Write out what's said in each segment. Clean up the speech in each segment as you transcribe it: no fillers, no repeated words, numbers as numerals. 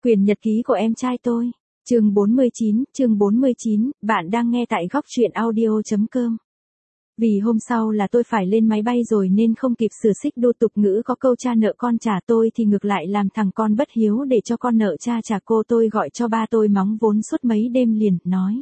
Quyền nhật ký của em trai tôi. Chương 49, bạn đang nghe tại góc truyện audio.com. Vì hôm sau là tôi phải lên máy bay rồi nên không kịp sửa xích đu tục ngữ có câu cha nợ con trả tôi thì ngược lại làm thằng con bất hiếu để cho con nợ cha trả cô. Tôi gọi cho ba tôi mắng vốn suốt mấy đêm liền, nói: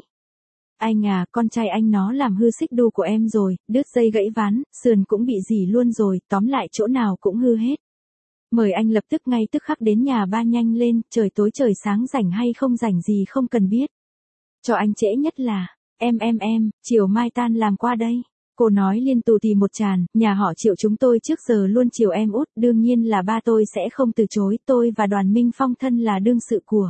Anh à, con trai anh nó làm hư xích đu của em rồi, đứt dây gãy ván, sườn cũng bị rỉ luôn rồi, tóm lại chỗ nào cũng hư hết. Mời anh lập tức ngay tức khắc đến nhà ba nhanh lên, trời tối trời sáng rảnh hay không rảnh gì không cần biết. Cho anh trễ nhất là, em, chiều mai tan làm qua đây. Cô nói liên tù tì một tràn, nhà họ Triệu chúng tôi trước giờ luôn chiều em út, đương nhiên là ba tôi sẽ không từ chối, tôi và Đoàn Minh Phong thân là đương sự của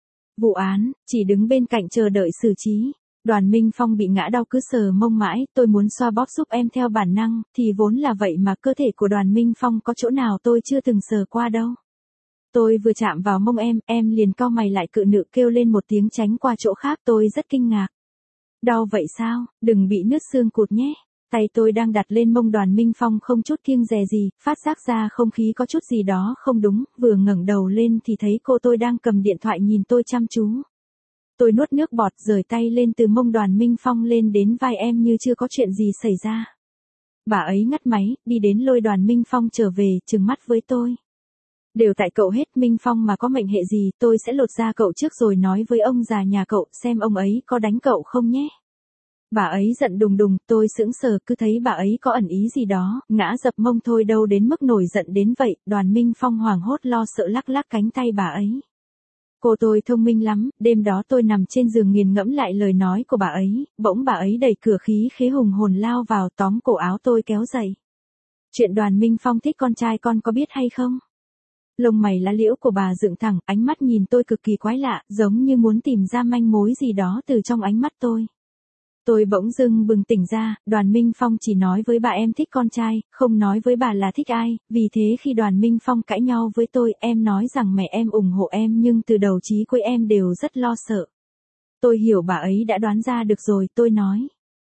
vụ án, chỉ đứng bên cạnh chờ đợi xử trí. Đoàn Minh Phong bị ngã đau cứ sờ mông mãi, tôi muốn xoa bóp giúp em theo bản năng, thì vốn là vậy mà cơ thể của Đoàn Minh Phong có chỗ nào tôi chưa từng sờ qua đâu. Tôi vừa chạm vào mông em liền cau mày lại cự nữ kêu lên một tiếng tránh qua chỗ khác, tôi rất kinh ngạc. Đau vậy sao, đừng bị nứt xương cụt nhé. Tay tôi đang đặt lên mông Đoàn Minh Phong không chút kiêng dè gì, phát giác ra không khí có chút gì đó không đúng, vừa ngẩng đầu lên thì thấy cô tôi đang cầm điện thoại nhìn tôi chăm chú. Tôi nuốt nước bọt rời tay lên từ mông Đoàn Minh Phong lên đến vai em như chưa có chuyện gì xảy ra. Bà ấy ngắt máy, đi đến lôi Đoàn Minh Phong trở về, trừng mắt với tôi. Đều tại cậu hết, Minh Phong mà có mệnh hệ gì tôi sẽ lột da cậu trước rồi nói với ông già nhà cậu xem ông ấy có đánh cậu không nhé. Bà ấy giận đùng đùng, tôi sững sờ cứ thấy bà ấy có ẩn ý gì đó, ngã dập mông thôi đâu đến mức nổi giận đến vậy. Đoàn Minh Phong hoảng hốt lo sợ lắc lắc cánh tay bà ấy. Cô tôi thông minh lắm, đêm đó tôi nằm trên giường nghiền ngẫm lại lời nói của bà ấy, bỗng bà ấy đẩy cửa khí khế hùng hồn lao vào tóm cổ áo tôi kéo dậy. Chuyện Đoàn Minh Phong thích con trai con có biết hay không? Lông mày lá liễu của bà dựng thẳng, ánh mắt nhìn tôi cực kỳ quái lạ, giống như muốn tìm ra manh mối gì đó từ trong ánh mắt tôi. Tôi bỗng dưng bừng tỉnh ra, Đoàn Minh Phong chỉ nói với bà em thích con trai, không nói với bà là thích ai, vì thế khi Đoàn Minh Phong cãi nhau với tôi, em nói rằng mẹ em ủng hộ em nhưng từ đầu chí cuối em đều rất lo sợ. Tôi hiểu bà ấy đã đoán ra được rồi, tôi nói.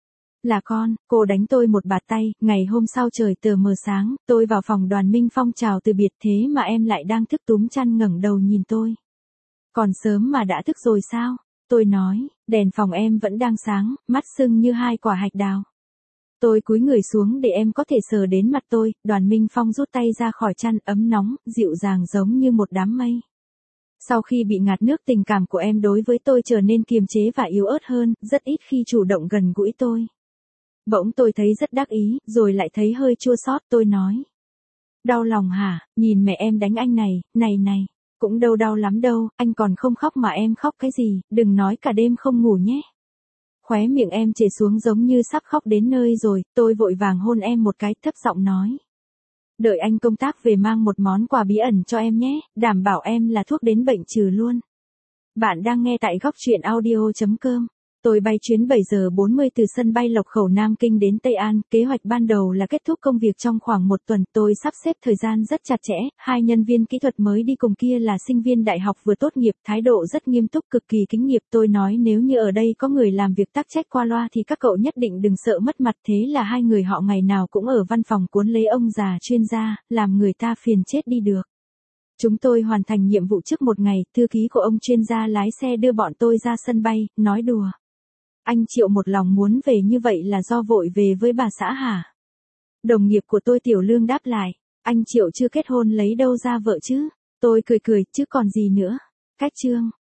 Là con, cô đánh tôi một bạt tay, ngày hôm sau trời tờ mờ sáng, tôi vào phòng Đoàn Minh Phong chào từ biệt thế mà em lại đang thức túm chăn ngẩng đầu nhìn tôi. Còn sớm mà đã thức rồi sao? Tôi nói, đèn phòng em vẫn đang sáng, mắt sưng như hai quả hạch đào. Tôi cúi người xuống để em có thể sờ đến mặt tôi, Đoàn Minh Phong rút tay ra khỏi chăn ấm nóng, dịu dàng giống như một đám mây. Sau khi bị ngạt nước tình cảm của em đối với tôi trở nên kiềm chế và yếu ớt hơn, rất ít khi chủ động gần gũi tôi. Bỗng tôi thấy rất đắc ý, rồi lại thấy hơi chua xót, tôi nói. Đau lòng hả, nhìn mẹ em đánh anh này. Cũng đâu đau lắm đâu, anh còn không khóc mà em khóc cái gì, đừng nói cả đêm không ngủ nhé. Khóe miệng em trề xuống giống như sắp khóc đến nơi rồi, tôi vội vàng hôn em một cái, thấp giọng nói. Đợi anh công tác về mang một món quà bí ẩn cho em nhé, đảm bảo em là thuốc đến bệnh trừ luôn. Bạn đang nghe tại góc truyện audio.com. Tôi bay chuyến 7 giờ 40 từ sân bay Lộc Khẩu Nam Kinh đến Tây An, kế hoạch ban đầu là kết thúc công việc trong khoảng một tuần, tôi sắp xếp thời gian rất chặt chẽ, hai nhân viên kỹ thuật mới đi cùng kia là sinh viên đại học vừa tốt nghiệp, thái độ rất nghiêm túc cực kỳ kính nghiệp, tôi nói nếu như ở đây có người làm việc tắc trách qua loa thì các cậu nhất định đừng sợ mất mặt, thế là hai người họ ngày nào cũng ở văn phòng cuốn lấy ông già chuyên gia, làm người ta phiền chết đi được. Chúng tôi hoàn thành nhiệm vụ trước một ngày, thư ký của ông chuyên gia lái xe đưa bọn tôi ra sân bay, nói đùa. Anh Triệu một lòng muốn về như vậy là do vội về với bà xã hả? Đồng nghiệp của tôi Tiểu Lương đáp lại, anh Triệu chưa kết hôn lấy đâu ra vợ chứ? Tôi cười chứ còn gì nữa. Cách chương.